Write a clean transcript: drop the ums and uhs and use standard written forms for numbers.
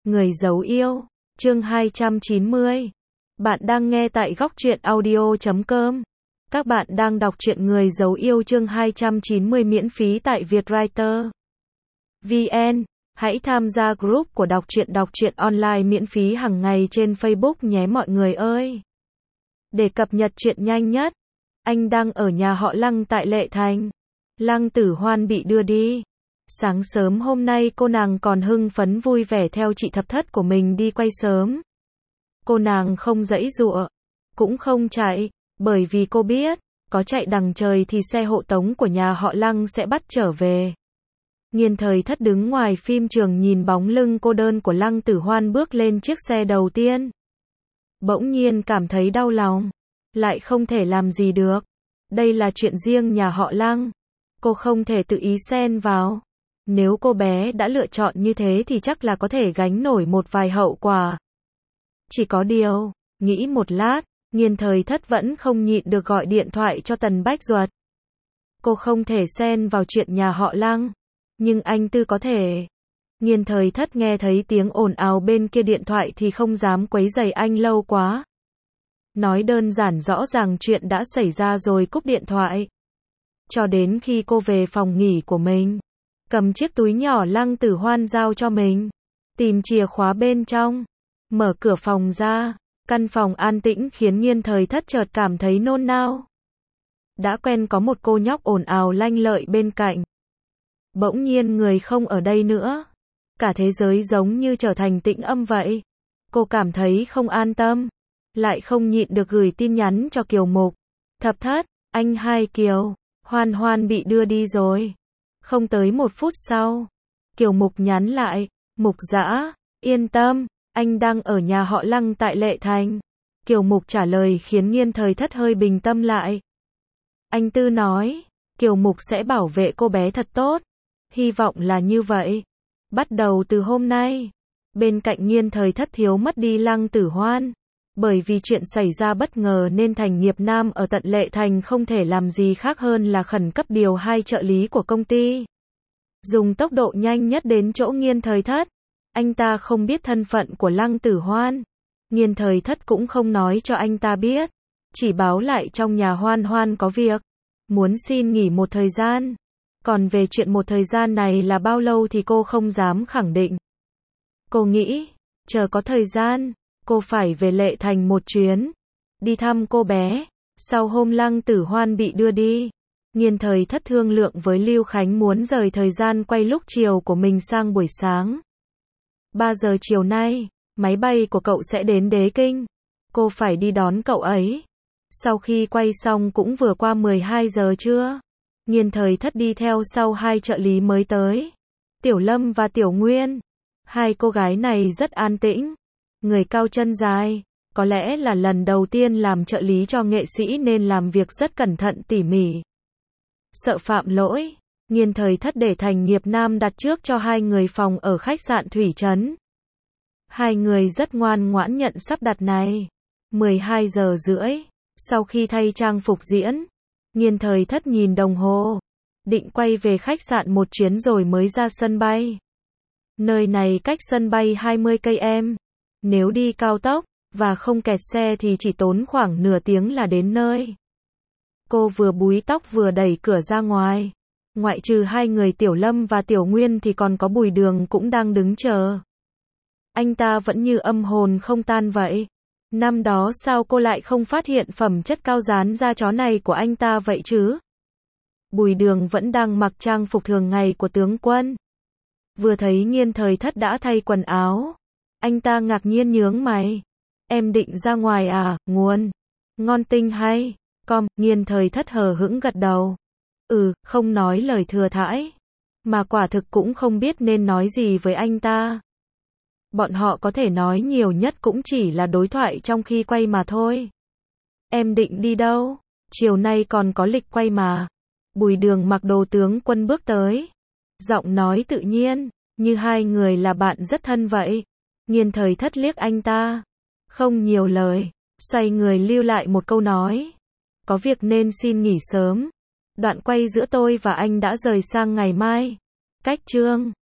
Người giấu yêu, chương 290. Bạn đang nghe tại góc truyện audio.com. Các bạn đang đọc truyện Người giấu yêu chương 290 miễn phí tại Vietwriter VN. Hãy tham gia group của đọc truyện online miễn phí hàng ngày trên Facebook nhé mọi người ơi. Để cập nhật truyện nhanh nhất, anh đang ở nhà họ Lăng tại Lệ Thành. Lăng Tử Hoan bị đưa đi. Sáng sớm hôm nay cô nàng còn hưng phấn vui vẻ theo chị thập thất của mình đi quay sớm. Cô nàng không giãy giụa, cũng không chạy, bởi vì cô biết, có chạy đằng trời thì xe hộ tống của nhà họ Lăng sẽ bắt trở về. Nghiên Thời Thất đứng ngoài phim trường nhìn bóng lưng cô đơn của Lăng Tử Hoan bước lên chiếc xe đầu tiên. Bỗng nhiên cảm thấy đau lòng, lại không thể làm gì được. Đây là chuyện riêng nhà họ Lăng, cô không thể tự ý xen vào. Nếu cô bé đã lựa chọn như thế thì chắc là có thể gánh nổi một vài hậu quả. Chỉ có điều, nghĩ một lát, Nghiên Thời Thất vẫn không nhịn được gọi điện thoại cho Tần Bách Duật. Cô không thể xen vào chuyện nhà họ Lăng, nhưng anh Tư có thể. Nghiên Thời Thất nghe thấy tiếng ồn ào bên kia điện thoại thì không dám quấy rầy anh lâu quá. Nói đơn giản rõ ràng chuyện đã xảy ra rồi cúp điện thoại. Cho đến khi cô về phòng nghỉ của mình, cầm chiếc túi nhỏ Lăng Tử Hoan giao cho mình, tìm chìa khóa bên trong, mở cửa phòng ra, căn phòng an tĩnh khiến Nghiên Thời Thất chợt cảm thấy nôn nao. Đã quen có một cô nhóc ồn ào lanh lợi bên cạnh. Bỗng nhiên người không ở đây nữa. Cả thế giới giống như trở thành tĩnh âm vậy. Cô cảm thấy không an tâm, lại không nhịn được gửi tin nhắn cho Kiều Mục. Thập Thất, anh hai Kiều, Hoan Hoan bị đưa đi rồi. Không tới 1 phút sau, Kiều Mục nhắn lại, Mục Dã, yên tâm, anh đang ở nhà họ Lăng tại Lệ Thành. Kiều Mục trả lời khiến Nghiên Thời Thất hơi bình tâm lại. Anh Tư nói, Kiều Mục sẽ bảo vệ cô bé thật tốt. Hy vọng là như vậy. Bắt đầu từ hôm nay, bên cạnh Nghiên Thời Thất thiếu mất đi Lăng Tử Hoan. Bởi vì chuyện xảy ra bất ngờ nên Thành Nghiệp Nam ở tận Lệ Thành không thể làm gì khác hơn là khẩn cấp điều 2 trợ lý của công ty. Dùng tốc độ nhanh nhất đến chỗ Nghiên Thời Thất. Anh ta không biết thân phận của Lăng Tử Hoan. Nghiên Thời Thất cũng không nói cho anh ta biết. Chỉ báo lại trong nhà Hoan Hoan có việc. Muốn xin nghỉ một thời gian. Còn về chuyện một thời gian này là bao lâu thì cô không dám khẳng định. Cô nghĩ, chờ có thời gian, cô phải về Lệ Thành một chuyến, đi thăm cô bé. Sau hôm Lăng Tử Hoan bị đưa đi, Nghiên Thời Thất thương lượng với Lưu Khánh muốn rời thời gian quay lúc chiều của mình sang buổi sáng. 3 giờ chiều nay, máy bay của cậu sẽ đến Đế Kinh. Cô phải đi đón cậu ấy. Sau khi quay xong cũng vừa qua 12 giờ trưa. Nghiên Thời Thất đi theo sau 2 trợ lý mới tới, Tiểu Lâm và Tiểu Nguyên. 2 cô gái này rất an tĩnh, người cao chân dài, có lẽ là lần đầu tiên làm trợ lý cho nghệ sĩ nên làm việc rất cẩn thận tỉ mỉ. Sợ phạm lỗi, Nghiên Thời Thất để Thành Nghiệp Nam đặt trước cho 2 người phòng ở khách sạn Thủy Trấn. 2 người rất ngoan ngoãn nhận sắp đặt này. 12 giờ rưỡi, sau khi thay trang phục diễn, Nghiên Thời Thất nhìn đồng hồ, định quay về khách sạn một chuyến rồi mới ra sân bay. Nơi này cách sân bay 20 km. Nếu đi cao tốc và không kẹt xe thì chỉ tốn khoảng nửa tiếng là đến nơi. Cô vừa búi tóc vừa đẩy cửa ra ngoài. Ngoại trừ 2 người Tiểu Lâm và Tiểu Nguyên thì còn có Bùi Đường cũng đang đứng chờ. Anh ta vẫn như âm hồn không tan vậy. Năm đó sao cô lại không phát hiện phẩm chất cao dán da chó này của anh ta vậy chứ? Bùi Đường vẫn đang mặc trang phục thường ngày của tướng quân. Vừa thấy Nghiên Thời Thất đã thay quần áo, anh ta ngạc nhiên nhướng mày. Em định ra ngoài à, Nguồn? Ngon tinh hay? Nghiên Thời Thất hờ hững gật đầu. Không nói lời thừa thãi. Mà quả thực cũng không biết nên nói gì với anh ta. Bọn họ có thể nói nhiều nhất cũng chỉ là đối thoại trong khi quay mà thôi. Em định đi đâu? Chiều nay còn có lịch quay mà. Bùi Đường mặc đồ tướng quân bước tới. Giọng nói tự nhiên, như 2 người là bạn rất thân vậy. Nghiên Thời Thất liếc anh ta. Không nhiều lời, xoay người lưu lại một câu nói. Có việc nên xin nghỉ sớm. Đoạn quay giữa tôi và anh đã rời sang ngày mai. Cách chương